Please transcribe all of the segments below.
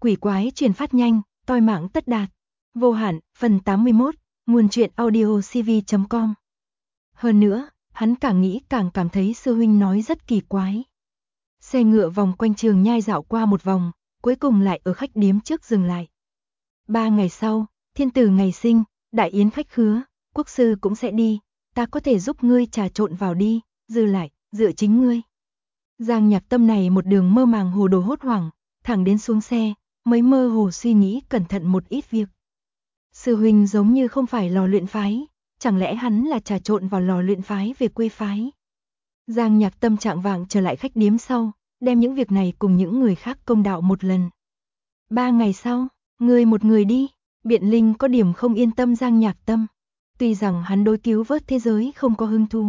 quỷ quái truyền phát nhanh, toi mạng tất đạt. Vô hạn, phần 81, nguồn truyện audio cv.com. Hơn nữa, hắn càng nghĩ càng cảm thấy sư huynh nói rất kỳ quái. Xe ngựa vòng quanh Trường Nhai dạo qua một vòng, cuối cùng lại ở khách điếm trước dừng lại. 3 ngày sau, thiên tử ngày sinh, đại yến khách khứa, quốc sư cũng sẽ đi, ta có thể giúp ngươi trà trộn vào đi, dư lại, dựa chính ngươi. Giang Nhạc Tâm này một đường mơ màng hồ đồ hốt hoảng, thẳng đến xuống xe, mới mơ hồ suy nghĩ cẩn thận một ít việc. Sư huynh giống như không phải lò luyện phái, chẳng lẽ hắn là trà trộn vào lò luyện phái về quê phái. Giang Nhạc Tâm trạng vạng trở lại khách điếm sau, đem những việc này cùng những người khác công đạo một lần. 3 ngày sau, ngươi một người đi, Biện Linh có điểm không yên tâm Giang Nhạc Tâm. Tuy rằng hắn đối cứu vớt thế giới không có hứng thú.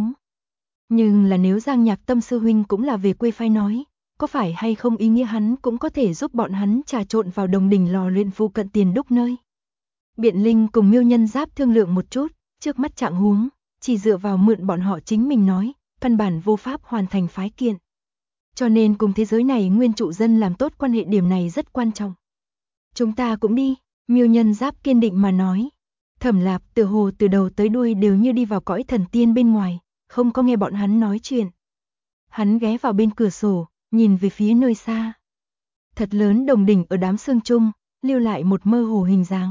Nhưng là nếu Giang Nhạc Tâm sư huynh cũng là về quê phái nói, có phải hay không ý nghĩa hắn cũng có thể giúp bọn hắn trà trộn vào Đồng Đỉnh lò luyện phụ cận tiền đúc nơi. Biện Linh cùng Miêu Nhân Giáp thương lượng một chút, trước mắt trạng huống, chỉ dựa vào mượn bọn họ chính mình nói, căn bản vô pháp hoàn thành phái kiện. Cho nên cùng thế giới này nguyên trụ dân làm tốt quan hệ điểm này rất quan trọng. Chúng ta cũng đi, Miêu Nhân Giáp kiên định mà nói. Thẩm Lạp tựa hồ từ đầu tới đuôi đều như đi vào cõi thần tiên bên ngoài, không có nghe bọn hắn nói chuyện. Hắn ghé vào bên cửa sổ, nhìn về phía nơi xa. Thật lớn Đồng Đỉnh ở đám sương trung, lưu lại một mơ hồ hình dáng.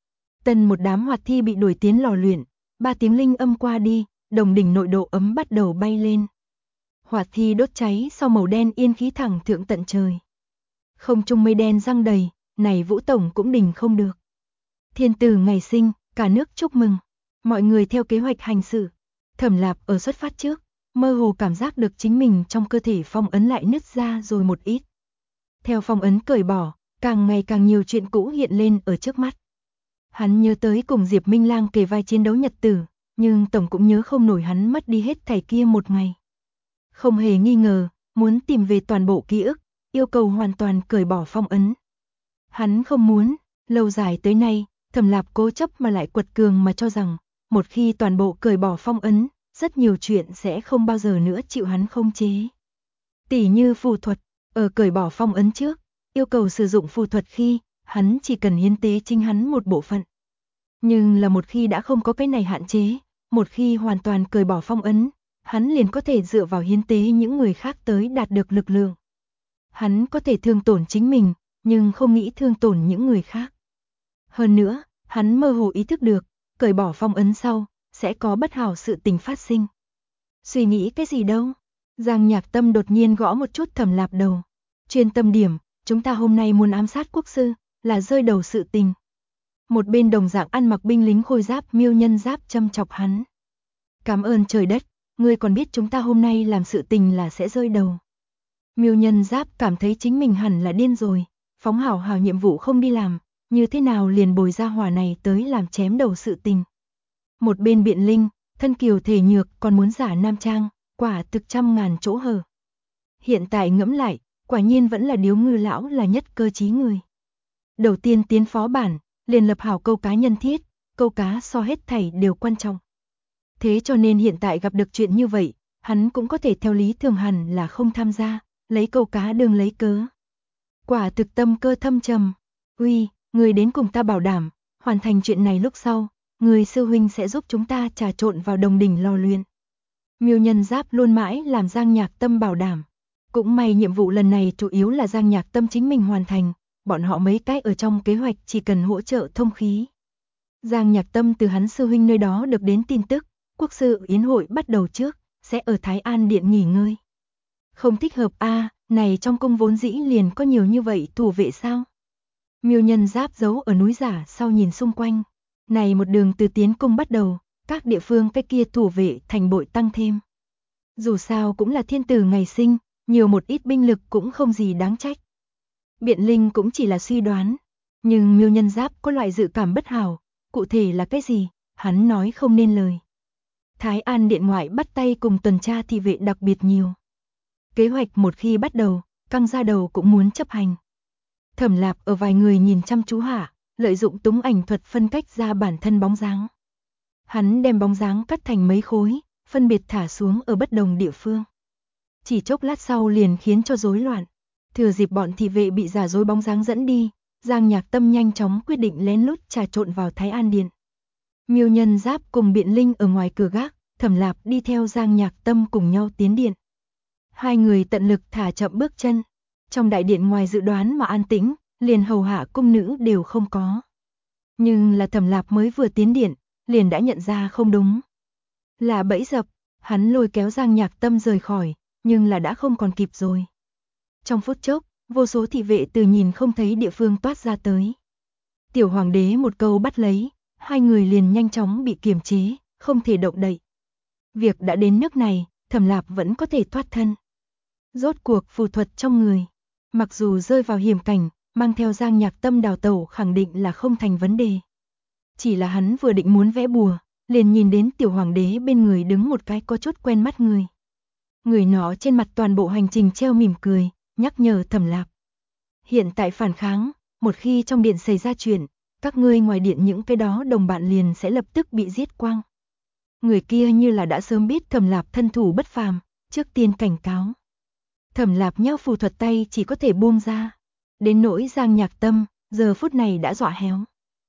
Tần một đám hoạt thi bị đuổi tiến lò luyện, 3 tiếng linh âm qua đi, Đồng Đỉnh nội độ ấm bắt đầu bay lên. Hoạt thi đốt cháy sau màu đen yên khí thẳng thượng tận trời. Không trung mây đen răng đầy, này Vũ Tổng cũng đình không được. Thiên tử ngày sinh, cả nước chúc mừng. Mọi người theo kế hoạch hành sự. Thẩm Lạp ở xuất phát trước, mơ hồ cảm giác được chính mình trong cơ thể phong ấn lại nứt ra rồi một ít. Theo phong ấn cởi bỏ, càng ngày càng nhiều chuyện cũ hiện lên ở trước mắt. Hắn nhớ tới cùng Diệp Minh Lang kề vai chiến đấu nhật tử, nhưng tổng cũng nhớ không nổi hắn mất đi hết thảy kia một ngày. Không hề nghi ngờ, muốn tìm về toàn bộ ký ức, yêu cầu hoàn toàn cởi bỏ phong ấn. Hắn không muốn, lâu dài tới nay, Thẩm Lạp cố chấp mà lại quật cường mà cho rằng, một khi toàn bộ cởi bỏ phong ấn, rất nhiều chuyện sẽ không bao giờ nữa chịu hắn khống chế. Tỉ như phù thuật, ở cởi bỏ phong ấn trước, yêu cầu sử dụng phù thuật khi, hắn chỉ cần hiến tế chính hắn một bộ phận. Nhưng là một khi đã không có cái này hạn chế, một khi hoàn toàn cởi bỏ phong ấn, hắn liền có thể dựa vào hiến tế những người khác tới đạt được lực lượng. Hắn có thể thương tổn chính mình, nhưng không nghĩ thương tổn những người khác. Hơn nữa, hắn mơ hồ ý thức được, cởi bỏ phong ấn sau, sẽ có bất hảo sự tình phát sinh. Suy nghĩ cái gì đâu? Giang Nhạc Tâm đột nhiên gõ một chút Thẩm Lạp đầu. Chuyên tâm điểm, chúng ta hôm nay muốn ám sát quốc sư, là rơi đầu sự tình. Một bên đồng dạng ăn mặc binh lính khôi giáp Miêu Nhân Giáp châm chọc hắn. Cảm ơn trời đất, ngươi còn biết chúng ta hôm nay làm sự tình là sẽ rơi đầu. Miêu Nhân Giáp cảm thấy chính mình hẳn là điên rồi, phóng hảo hảo nhiệm vụ không đi làm, như thế nào liền bồi ra hỏa này tới làm chém đầu sự tình. Một bên Biện Linh, thân kiều thể nhược còn muốn giả nam trang, quả thực trăm ngàn chỗ hở. Hiện tại ngẫm lại, quả nhiên vẫn là Điếu Ngư lão là nhất cơ trí người. Đầu tiên tiến phó bản, liền lập hảo câu cá nhân thiết, câu cá so hết thảy đều quan trọng. Thế cho nên hiện tại gặp được chuyện như vậy, hắn cũng có thể theo lý thường hẳn là không tham gia, lấy câu cá đương lấy cớ. Quả thực tâm cơ thâm trầm. Uy, người đến cùng ta bảo đảm, hoàn thành chuyện này lúc sau, người sư huynh sẽ giúp chúng ta trà trộn vào Đồng Đỉnh lò luyện. Miêu Nhân Giáp luôn mãi làm Giang Nhạc Tâm bảo đảm. Cũng may nhiệm vụ lần này chủ yếu là Giang Nhạc Tâm chính mình hoàn thành, bọn họ mấy cái ở trong kế hoạch chỉ cần hỗ trợ thông khí. Giang Nhạc Tâm từ hắn sư huynh nơi đó được đến tin tức, quốc sư yến hội bắt đầu trước, sẽ ở Thái An Điện nghỉ ngơi. Không thích hợp a, này trong cung vốn dĩ liền có nhiều như vậy thủ vệ sao? Miêu Nhân Giáp giấu ở núi giả sau nhìn xung quanh. Này một đường từ tiến cung bắt đầu, các địa phương cái kia thủ vệ thành bội tăng thêm. Dù sao cũng là thiên tử ngày sinh, nhiều một ít binh lực cũng không gì đáng trách. Biện Linh cũng chỉ là suy đoán, nhưng Miêu Nhân Giáp có loại dự cảm bất hảo, cụ thể là cái gì, hắn nói không nên lời. Thái An Điện ngoại bắt tay cùng tuần tra thị vệ đặc biệt nhiều. Kế hoạch một khi bắt đầu, căng ra đầu cũng muốn chấp hành. Thẩm Lạp ở vài người nhìn chăm chú hạ, lợi dụng túng ảnh thuật phân cách ra bản thân bóng dáng. Hắn đem bóng dáng cắt thành mấy khối, phân biệt thả xuống ở bất đồng địa phương. Chỉ chốc lát sau liền khiến cho rối loạn. Thừa dịp bọn thị vệ bị giả dối bóng dáng dẫn đi, Giang Nhạc Tâm nhanh chóng quyết định lén lút trà trộn vào Thái An Điện. Miêu Nhân Giáp cùng Biện Linh ở ngoài cửa gác, Thẩm Lạp đi theo Giang Nhạc Tâm cùng nhau tiến điện. Hai người tận lực thả chậm bước chân. Trong đại điện ngoài dự đoán mà an tĩnh, liền hầu hạ cung nữ đều không có. Nhưng là Thẩm Lạp mới vừa tiến điện, liền đã nhận ra không đúng. Là bẫy dập, hắn lôi kéo Giang Nhạc Tâm rời khỏi, nhưng là đã không còn kịp rồi. Trong phút chốc, vô số thị vệ từ nhìn không thấy địa phương toát ra tới. Tiểu hoàng đế một câu bắt lấy, hai người liền nhanh chóng bị kiềm chế, không thể động đậy. Việc đã đến nước này, Thẩm Lạp vẫn có thể thoát thân. Rốt cuộc phù thuật trong người, mặc dù rơi vào hiểm cảnh, mang theo Giang Nhạc Tâm đào tẩu khẳng định là không thành vấn đề. Chỉ là hắn vừa định muốn vẽ bùa, liền nhìn đến tiểu hoàng đế bên người đứng một cái có chút quen mắt người. Người nó trên mặt toàn bộ hành trình treo mỉm cười, nhắc nhở Thẩm Lạp. Hiện tại phản kháng, một khi trong điện xảy ra chuyện, các ngươi ngoài điện những cái đó đồng bạn liền sẽ lập tức bị giết quang. Người kia như là đã sớm biết Thẩm Lạp thân thủ bất phàm, trước tiên cảnh cáo. Thẩm Lạp nhao phù thuật tay chỉ có thể buông ra. Đến nỗi Giang Nhạc Tâm, giờ phút này đã dọa héo.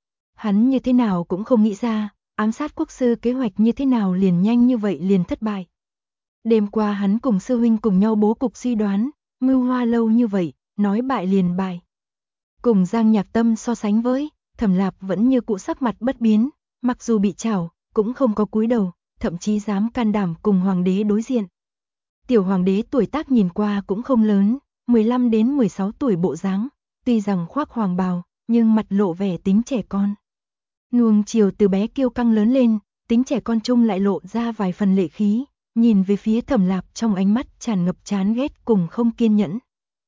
Hắn như thế nào cũng không nghĩ ra, ám sát quốc sư kế hoạch như thế nào liền nhanh như vậy liền thất bại. Đêm qua hắn cùng sư huynh cùng nhau bố cục suy đoán, mưu hoa lâu như vậy, nói bại liền bại. Cùng Giang Nhạc Tâm so sánh với, Thẩm Lạp vẫn như cũ sắc mặt bất biến, mặc dù bị trảo, cũng không có cúi đầu, thậm chí dám can đảm cùng hoàng đế đối diện. Tiểu hoàng đế tuổi tác nhìn qua cũng không lớn, 15 đến 16 tuổi bộ dáng, tuy rằng khoác hoàng bào, nhưng mặt lộ vẻ tính trẻ con. Nuông chiều từ bé kiêu căng lớn lên, tính trẻ con chung lại lộ ra vài phần lệ khí, nhìn về phía Thẩm Lạp trong ánh mắt tràn ngập chán ghét cùng không kiên nhẫn.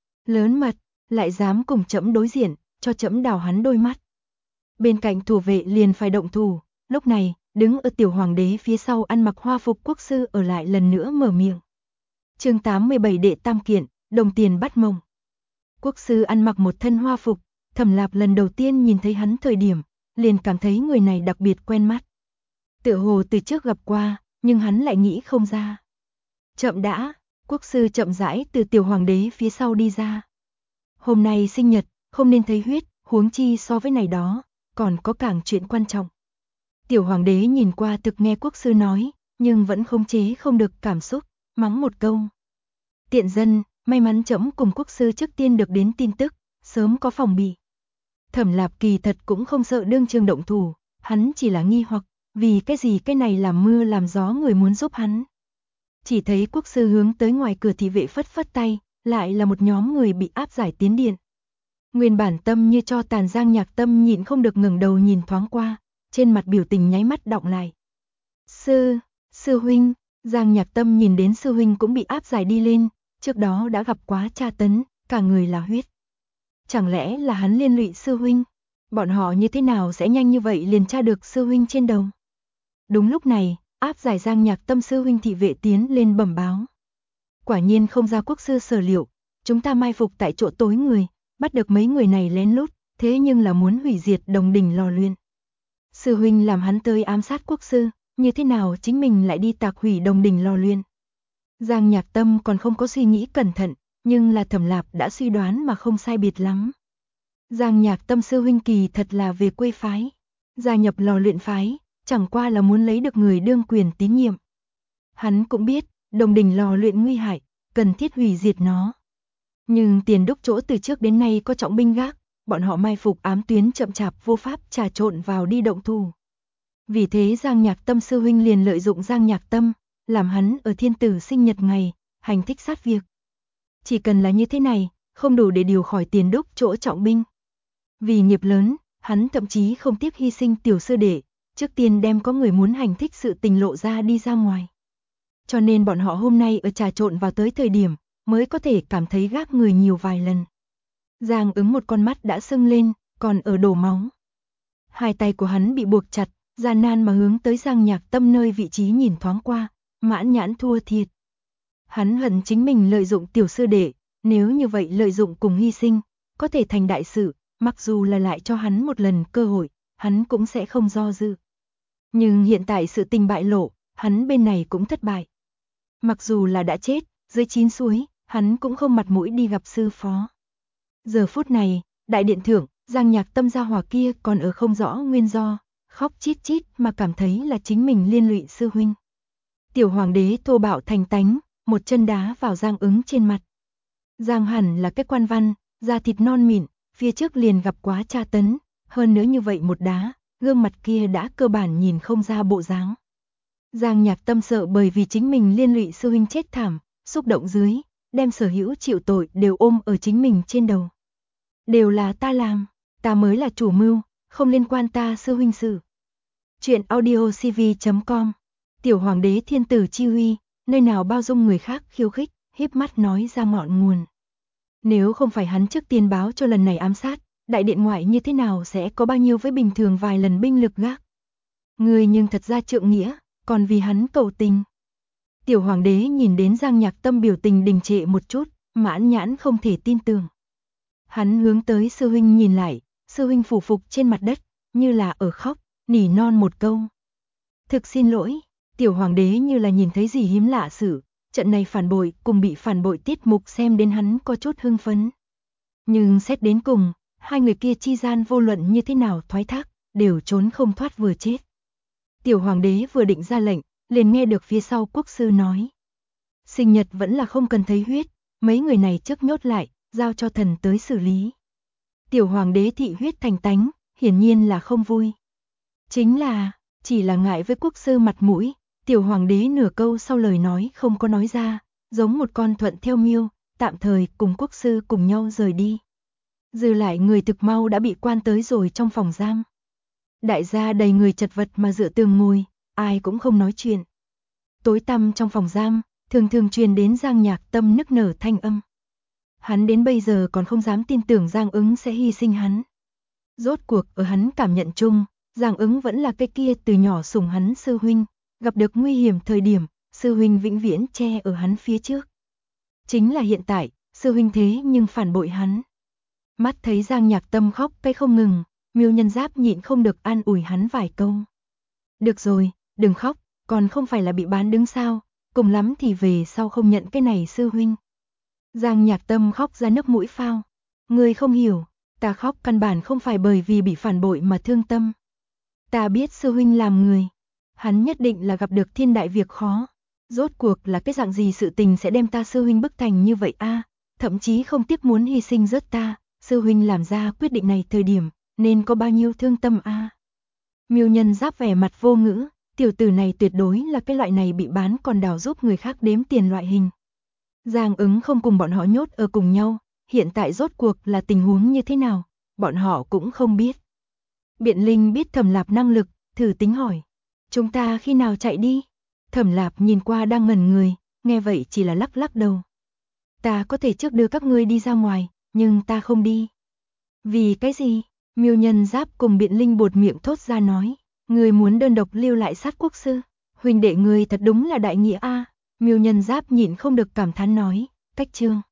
Lớn mật, lại dám cùng trẫm đối diện, cho trẫm đào hắn đôi mắt. Bên cạnh thủ vệ liền phải động thủ, lúc này, đứng ở tiểu hoàng đế phía sau ăn mặc hoa phục quốc sư ở lại lần nữa mở miệng. Chương 87 đệ tam kiện, đồng tiền bắt mông. Quốc sư ăn mặc một thân hoa phục, Thẩm Lạp lần đầu tiên nhìn thấy hắn thời điểm, liền cảm thấy người này đặc biệt quen mắt. Tựa hồ từ trước gặp qua, nhưng hắn lại nghĩ không ra. Chậm đã, quốc sư chậm rãi từ tiểu hoàng đế phía sau đi ra. Hôm nay sinh nhật, không nên thấy huyết, huống chi so với này đó, còn có càng chuyện quan trọng. Tiểu hoàng đế nhìn qua thực nghe quốc sư nói, nhưng vẫn khống chế không được cảm xúc, mắng một câu. Tiện dân, may mắn trẫm cùng quốc sư trước tiên được đến tin tức, sớm có phòng bị. Thẩm Lạp kỳ thật cũng không sợ đương trường động thủ, hắn chỉ là nghi hoặc, vì cái gì cái này làm mưa làm gió người muốn giúp hắn. Chỉ thấy quốc sư hướng tới ngoài cửa thị vệ phất phất tay, lại là một nhóm người bị áp giải tiến điện. Nguyên bản tâm như cho tàn Giang Nhạc Tâm nhịn không được ngẩng đầu nhìn thoáng qua, trên mặt biểu tình nháy mắt đọng lại. Sư huynh, Giang Nhạc Tâm nhìn đến sư huynh cũng bị áp giải đi lên, trước đó đã gặp quá tra tấn, cả người là huyết. Chẳng lẽ là hắn liên lụy sư huynh? Bọn họ như thế nào sẽ nhanh như vậy liền tra được sư huynh trên đầu? Đúng lúc này, áp giải Giang Nhạc Tâm sư huynh thị vệ tiến lên bẩm báo. Quả nhiên không ra quốc sư sở liệu, chúng ta mai phục tại chỗ tối người, bắt được mấy người này lén lút, thế nhưng là muốn hủy diệt Đồng Đình lò luyện. Sư huynh làm hắn tới ám sát quốc sư, như thế nào chính mình lại đi tạc hủy Đồng Đình lò luyện? Giang Nhạc Tâm còn không có suy nghĩ cẩn thận, nhưng là Thẩm Lạp đã suy đoán mà không sai biệt lắm. Giang Nhạc Tâm sư huynh kỳ thật là về quê phái, gia nhập lò luyện phái, chẳng qua là muốn lấy được người đương quyền tín nhiệm. Hắn cũng biết, Đồng Đình lò luyện nguy hại, cần thiết hủy diệt nó. Nhưng Tiền Đúc chỗ từ trước đến nay có trọng binh gác, bọn họ mai phục ám tuyến chậm chạp vô pháp trà trộn vào đi động thủ. Vì thế Giang Nhạc Tâm sư huynh liền lợi dụng Giang Nhạc Tâm, làm hắn ở thiên tử sinh nhật ngày, hành thích sát việc. Chỉ cần là như thế này, không đủ để điều khỏi Tiền Đúc chỗ trọng binh. Vì nghiệp lớn, hắn thậm chí không tiếc hy sinh tiểu sư đệ, trước tiên đem có người muốn hành thích sự tình lộ ra đi ra ngoài. Cho nên bọn họ hôm nay ở trà trộn vào tới thời điểm, mới có thể cảm thấy gác người nhiều vài lần. Giang Ứng một con mắt đã sưng lên, còn ở đổ máu. Hai tay của hắn bị buộc chặt, gian nan mà hướng tới Giang Nhạc Tâm nơi vị trí nhìn thoáng qua, mãn nhãn thua thiệt. Hắn hận chính mình lợi dụng tiểu sư đệ, nếu như vậy lợi dụng cùng hy sinh, có thể thành đại sự, mặc dù là lại cho hắn một lần cơ hội, hắn cũng sẽ không do dự. Nhưng hiện tại sự tình bại lộ, hắn bên này cũng thất bại. Mặc dù là đã chết, dưới 9 suối, hắn cũng không mặt mũi đi gặp sư phó. Giờ phút này, đại điện thượng, Giang Nhạc Tâm gia hỏa kia còn ở không rõ nguyên do, khóc chít chít mà cảm thấy là chính mình liên lụy sư huynh. Tiểu hoàng đế thô bạo thành tánh, một chân đá vào Giang Ứng trên mặt. Giang hẳn là cái quan văn, da thịt non mịn, phía trước liền gặp quá tra tấn, hơn nữa như vậy một đá, gương mặt kia đã cơ bản nhìn không ra bộ dáng. Giang Nhạc Tâm sợ bởi vì chính mình liên lụy sư huynh chết thảm, xúc động dưới, đem sở hữu chịu tội đều ôm ở chính mình trên đầu. Đều là ta làm, ta mới là chủ mưu, không liên quan ta sư huynh sự. Chuyện audio cv.com. Tiểu hoàng đế thiên tử chi uy, nơi nào bao dung người khác khiêu khích, híp mắt nói ra ngọn nguồn. Nếu không phải hắn trước tiên báo cho lần này ám sát, đại điện ngoại như thế nào sẽ có bao nhiêu với bình thường vài lần binh lực gác. Người nhưng thật ra trượng nghĩa, còn vì hắn cầu tình. Tiểu hoàng đế nhìn đến Giang Nhạc Tâm biểu tình đình trệ một chút, mãn nhãn không thể tin tưởng. Hắn hướng tới sư huynh nhìn lại, sư huynh phủ phục trên mặt đất, như là ở khóc, nỉ non một câu. Thực xin lỗi, tiểu hoàng đế như là nhìn thấy gì hiếm lạ sự, trận này phản bội cùng bị phản bội tiết mục xem đến hắn có chút hưng phấn. Nhưng xét đến cùng, hai người kia chi gian vô luận như thế nào thoái thác, đều trốn không thoát vừa chết. Tiểu hoàng đế vừa định ra lệnh, liền nghe được phía sau quốc sư nói. Sinh nhật vẫn là không cần thấy huyết, mấy người này trước nhốt lại, giao cho thần tới xử lý. Tiểu hoàng đế thị huyết thành tánh, hiển nhiên là không vui. Chính là, chỉ là ngại với quốc sư mặt mũi, tiểu hoàng đế nửa câu sau lời nói không có nói ra, giống một con thuận theo miêu, tạm thời cùng quốc sư cùng nhau rời đi. Dư lại người thực mau đã bị quan tới rồi trong phòng giam. Đại gia đầy người chật vật mà dựa tường ngồi, ai cũng không nói chuyện. Tối tăm trong phòng giam, thường thường truyền đến Giang Nhạc Tâm nức nở thanh âm. Hắn đến bây giờ còn không dám tin tưởng Giang Ứng sẽ hy sinh hắn. Rốt cuộc ở hắn cảm nhận chung, Giang Ứng vẫn là cái kia từ nhỏ sủng hắn sư huynh, gặp được nguy hiểm thời điểm, sư huynh vĩnh viễn che ở hắn phía trước. Chính là hiện tại, sư huynh thế nhưng phản bội hắn. Mắt thấy Giang Nhạc Tâm khóc cái không ngừng, Miêu Nhân Giáp nhịn không được an ủi hắn vài câu. Được rồi, đừng khóc, còn không phải là bị bán đứng sao, cùng lắm thì về sau không nhận cái này sư huynh. Giang Nhạc Tâm khóc ra nước mũi phao. Ngươi không hiểu, ta khóc căn bản không phải bởi vì bị phản bội mà thương tâm. Ta biết sư huynh làm người, hắn nhất định là gặp được thiên đại việc khó. Rốt cuộc là cái dạng gì sự tình sẽ đem ta sư huynh bức thành như vậy a? Thậm chí không tiếc muốn hy sinh rớt ta, sư huynh làm ra quyết định này thời điểm, nên có bao nhiêu thương tâm a? Miêu Nhân Giáp vẻ mặt vô ngữ, tiểu tử này tuyệt đối là cái loại này bị bán còn đào giúp người khác đếm tiền loại hình. Giang Ứng không cùng bọn họ nhốt ở cùng nhau, hiện tại rốt cuộc là tình huống như thế nào, bọn họ cũng không biết. Biện Linh biết Thẩm Lạp năng lực, thử tính hỏi. Chúng ta khi nào chạy đi? Thẩm Lạp nhìn qua đang ngẩn người, nghe vậy chỉ là lắc lắc đầu. Ta có thể trước đưa các ngươi đi ra ngoài, nhưng ta không đi. Vì cái gì? Miêu Nhân Giáp cùng Biện Linh buột miệng thốt ra nói. Ngươi muốn đơn độc lưu lại sát quốc sư. Huynh đệ ngươi thật đúng là đại nghĩa a. Miêu Nhân Giáp nhịn không được cảm thán nói. Cách chương.